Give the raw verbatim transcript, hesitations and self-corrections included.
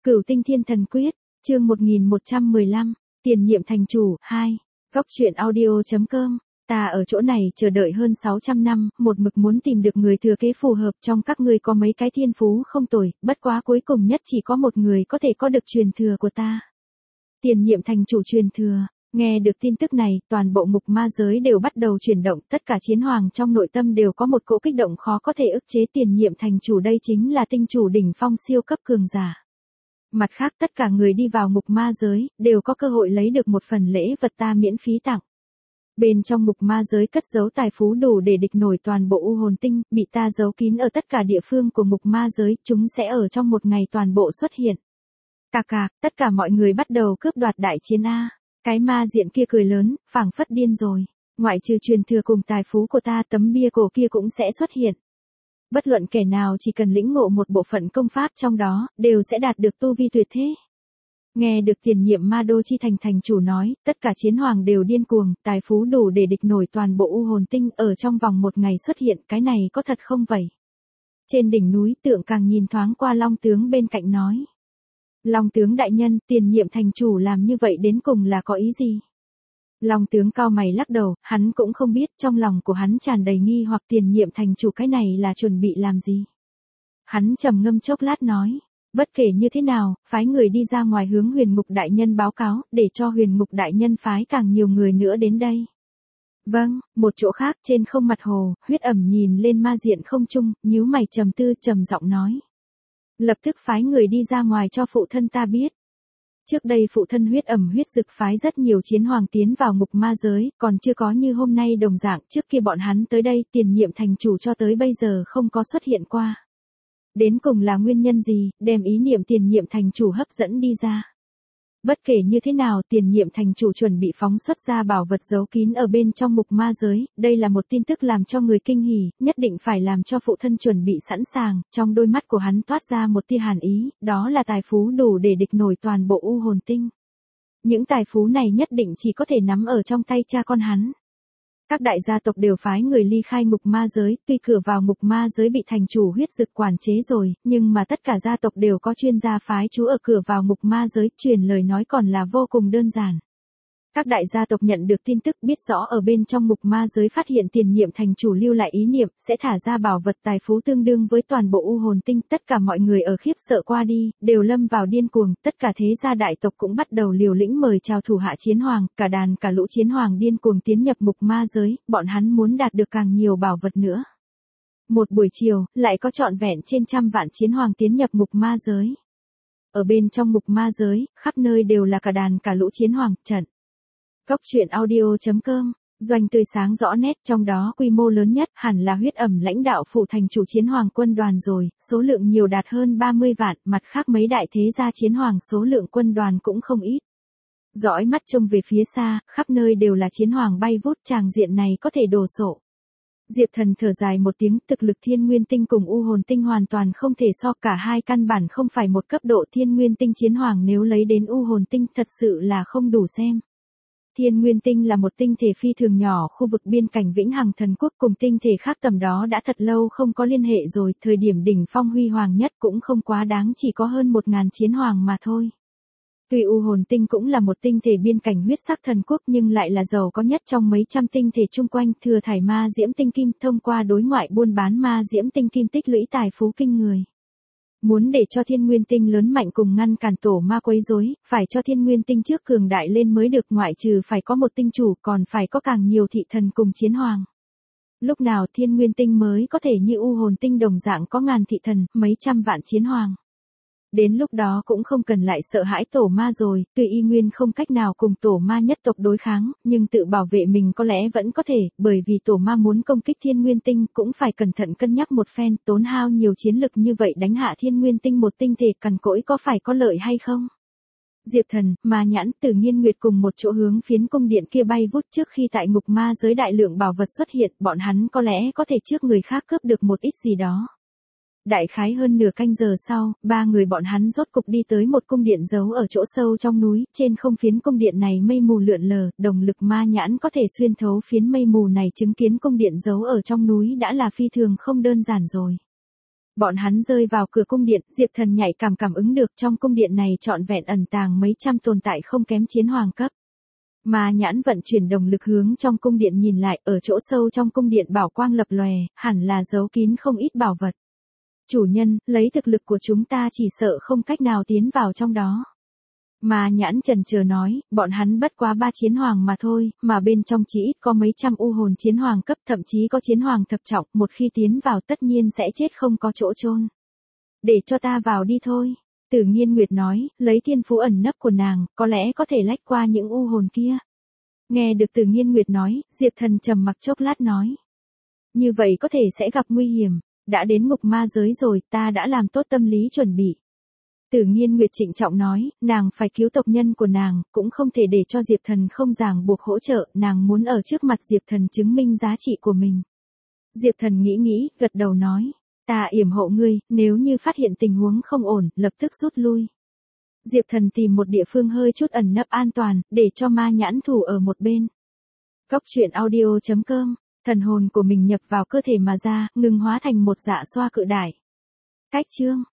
Cửu Tinh Thiên Thần Quyết, chương một nghìn một trăm mười lăm, tiền nhiệm thành chủ, hai. Góc truyện audio.com, ta ở chỗ này chờ đợi hơn sáu trăm năm, một mực muốn tìm được người thừa kế phù hợp, trong các ngươi có mấy cái thiên phú không tồi, bất quá cuối cùng nhất chỉ có một người có thể có được truyền thừa của ta. Tiền nhiệm thành chủ truyền thừa. Nghe được tin tức này, toàn bộ ngục ma giới đều bắt đầu chuyển động, tất cả chiến hoàng trong nội tâm đều có một cỗ kích động khó có thể ức chế. Tiền nhiệm thành chủ đây chính là tinh chủ đỉnh phong siêu cấp cường giả. Mặt khác tất cả người đi vào ngục ma giới, đều có cơ hội lấy được một phần lễ vật ta miễn phí tặng. Bên trong ngục ma giới cất giấu tài phú đủ để địch nổi toàn bộ u hồn tinh, bị ta giấu kín ở tất cả địa phương của ngục ma giới, chúng sẽ ở trong một ngày toàn bộ xuất hiện. Cà cà, tất cả mọi người bắt đầu cướp đoạt đại chiến A. Cái ma diện kia cười lớn, phảng phất điên rồi. Ngoại trừ truyền thừa cùng tài phú của ta, tấm bia cổ kia cũng sẽ xuất hiện. Bất luận kẻ nào chỉ cần lĩnh ngộ một bộ phận công pháp trong đó, đều sẽ đạt được tu vi tuyệt thế. Nghe được tiền nhiệm ma đô chi thành thành chủ nói, tất cả chiến hoàng đều điên cuồng, tài phú đủ để địch nổi toàn bộ u hồn tinh ở trong vòng một ngày xuất hiện, cái này có thật không vậy? Trên đỉnh núi Tượng Càng nhìn thoáng qua Long tướng bên cạnh nói. Long tướng đại nhân, tiền nhiệm thành chủ làm như vậy đến cùng là có ý gì? Long tướng cao mày lắc đầu, hắn cũng không biết, trong lòng của hắn tràn đầy nghi hoặc tiền nhiệm thành chủ cái này là chuẩn bị làm gì. Hắn trầm ngâm chốc lát nói, bất kể như thế nào, phái người đi ra ngoài hướng Huyền Ngục đại nhân báo cáo, để cho Huyền Ngục đại nhân phái càng nhiều người nữa đến đây. Vâng, một chỗ khác trên không mặt hồ, Huyết Ẩm nhìn lên ma diện không trung, nhíu mày trầm tư trầm giọng nói. Lập tức phái người đi ra ngoài cho phụ thân ta biết. Trước đây phụ thân Huyết Ẩm Huyết Dực phái rất nhiều chiến hoàng tiến vào ngục ma giới, còn chưa có như hôm nay đồng dạng, trước kia bọn hắn tới đây, tiền nhiệm thành chủ cho tới bây giờ không có xuất hiện qua. Đến cùng là nguyên nhân gì, đem ý niệm tiền nhiệm thành chủ hấp dẫn đi ra. Bất kể như thế nào, tiền nhiệm thành chủ chuẩn bị phóng xuất ra bảo vật giấu kín ở bên trong ngục ma giới, đây là một tin tức làm cho người kinh hỉ, nhất định phải làm cho phụ thân chuẩn bị sẵn sàng, trong đôi mắt của hắn toát ra một tia hàn ý, đó là tài phú đủ để địch nổi toàn bộ u hồn tinh. Những tài phú này nhất định chỉ có thể nắm ở trong tay cha con hắn. Các đại gia tộc đều phái người ly khai ngục ma giới, tuy cửa vào ngục ma giới bị thành chủ Huyết Dực quản chế rồi, nhưng mà tất cả gia tộc đều có chuyên gia phái trú ở cửa vào ngục ma giới, truyền lời nói còn là vô cùng đơn giản. Các đại gia tộc nhận được tin tức biết rõ ở bên trong ngục ma giới phát hiện tiền nhiệm thành chủ lưu lại ý niệm, sẽ thả ra bảo vật tài phú tương đương với toàn bộ u hồn tinh, tất cả mọi người ở khiếp sợ qua đi, đều lâm vào điên cuồng, tất cả thế gia đại tộc cũng bắt đầu liều lĩnh mời chào thủ hạ chiến hoàng, cả đàn cả lũ chiến hoàng điên cuồng tiến nhập ngục ma giới, bọn hắn muốn đạt được càng nhiều bảo vật nữa. Một buổi chiều, lại có trọn vẹn trên trăm vạn chiến hoàng tiến nhập ngục ma giới. Ở bên trong ngục ma giới, khắp nơi đều là cả đàn cả lũ chiến hoàng, trận. Góc truyện audio.com, doanh tươi sáng rõ nét, trong đó quy mô lớn nhất hẳn là Huyết Ẩm lãnh đạo phủ thành chủ chiến hoàng quân đoàn rồi, số lượng nhiều đạt hơn ba mươi vạn, mặt khác mấy đại thế gia chiến hoàng số lượng quân đoàn cũng không ít. Dõi mắt trông về phía xa, khắp nơi đều là chiến hoàng bay vút, tràng diện này có thể đổ sộ. Diệp Thần thở dài một tiếng, thực lực Thiên Nguyên Tinh cùng U Hồn Tinh hoàn toàn không thể so, cả hai căn bản không phải một cấp độ. Thiên Nguyên Tinh chiến hoàng nếu lấy đến U Hồn Tinh thật sự là không đủ xem. Thiên Nguyên Tinh là một tinh thể phi thường nhỏ, khu vực biên cảnh Vĩnh Hằng Thần Quốc cùng tinh thể khác tầm đó đã thật lâu không có liên hệ rồi, thời điểm đỉnh phong huy hoàng nhất cũng không quá đáng, chỉ có hơn một ngàn chiến hoàng mà thôi. Tuy U Hồn Tinh cũng là một tinh thể biên cảnh huyết sắc thần quốc nhưng lại là giàu có nhất trong mấy trăm tinh thể chung quanh, thừa thải ma diễm tinh kim, thông qua đối ngoại buôn bán ma diễm tinh kim tích lũy tài phú kinh người. Muốn để cho Thiên Nguyên Tinh lớn mạnh cùng ngăn cản tổ ma quấy rối, phải cho Thiên Nguyên Tinh trước cường đại lên mới được, ngoại trừ phải có một tinh chủ còn phải có càng nhiều thị thần cùng chiến hoàng. Lúc nào Thiên Nguyên Tinh mới có thể như U Hồn Tinh đồng dạng có ngàn thị thần, mấy trăm vạn chiến hoàng. Đến lúc đó cũng không cần lại sợ hãi tổ ma rồi, tuy y nguyên không cách nào cùng tổ ma nhất tộc đối kháng, nhưng tự bảo vệ mình có lẽ vẫn có thể, bởi vì tổ ma muốn công kích Thiên Nguyên Tinh cũng phải cẩn thận cân nhắc một phen, tốn hao nhiều chiến lực như vậy đánh hạ Thiên Nguyên Tinh một tinh thể cằn cỗi có phải có lợi hay không? Diệp Thần, Ma Nhãn, Tử Nghiên Nguyệt cùng một chỗ hướng phiến cung điện kia bay vút, trước khi tại ngục ma giới đại lượng bảo vật xuất hiện, bọn hắn có lẽ có thể trước người khác cướp được một ít gì đó. Đại khái hơn nửa canh giờ sau, ba người bọn hắn rốt cục đi tới một cung điện giấu ở chỗ sâu trong núi, trên không phiến cung điện này mây mù lượn lờ, đồng lực Ma Nhãn có thể xuyên thấu phiến mây mù này chứng kiến cung điện giấu ở trong núi đã là phi thường không đơn giản rồi. Bọn hắn rơi vào cửa cung điện, Diệp Thần nhạy cảm cảm ứng được trong cung điện này trọn vẹn ẩn tàng mấy trăm tồn tại không kém chiến hoàng cấp. Mà nhãn vận chuyển động lực hướng trong cung điện nhìn lại, ở chỗ sâu trong cung điện bảo quang lập lòe, hẳn là giấu kín không ít bảo vật. Chủ nhân, lấy thực lực của chúng ta chỉ sợ không cách nào tiến vào trong đó. Mà nhãn chần chờ nói, bọn hắn bất quá ba chiến hoàng mà thôi, mà bên trong chỉ ít có mấy trăm u hồn chiến hoàng cấp, thậm chí có chiến hoàng thập trọng, một khi tiến vào tất nhiên sẽ chết không có chỗ chôn. Để cho ta vào đi thôi. Tử Nghiên Nguyệt nói, lấy thiên phú ẩn nấp của nàng, có lẽ có thể lách qua những u hồn kia. Nghe được Tử Nghiên Nguyệt nói, Diệp Thần trầm mặc chốc lát nói. Như vậy có thể sẽ gặp nguy hiểm, đã đến ngục ma giới rồi, ta đã làm tốt tâm lý chuẩn bị. Tử Nghiên Nguyệt trịnh trọng nói, nàng phải cứu tộc nhân của nàng, cũng không thể để cho Diệp Thần không ràng buộc hỗ trợ, nàng muốn ở trước mặt Diệp Thần chứng minh giá trị của mình. Diệp Thần nghĩ nghĩ, gật đầu nói, ta yểm hộ ngươi, nếu như phát hiện tình huống không ổn, lập tức rút lui. Diệp Thần tìm một địa phương hơi chút ẩn nấp an toàn, để cho ma nhãn thủ ở một bên. Góc truyện audio chấm com, thần hồn của mình nhập vào cơ thể mà ra, ngừng hóa thành một dạ xoa cự đại. Cách chương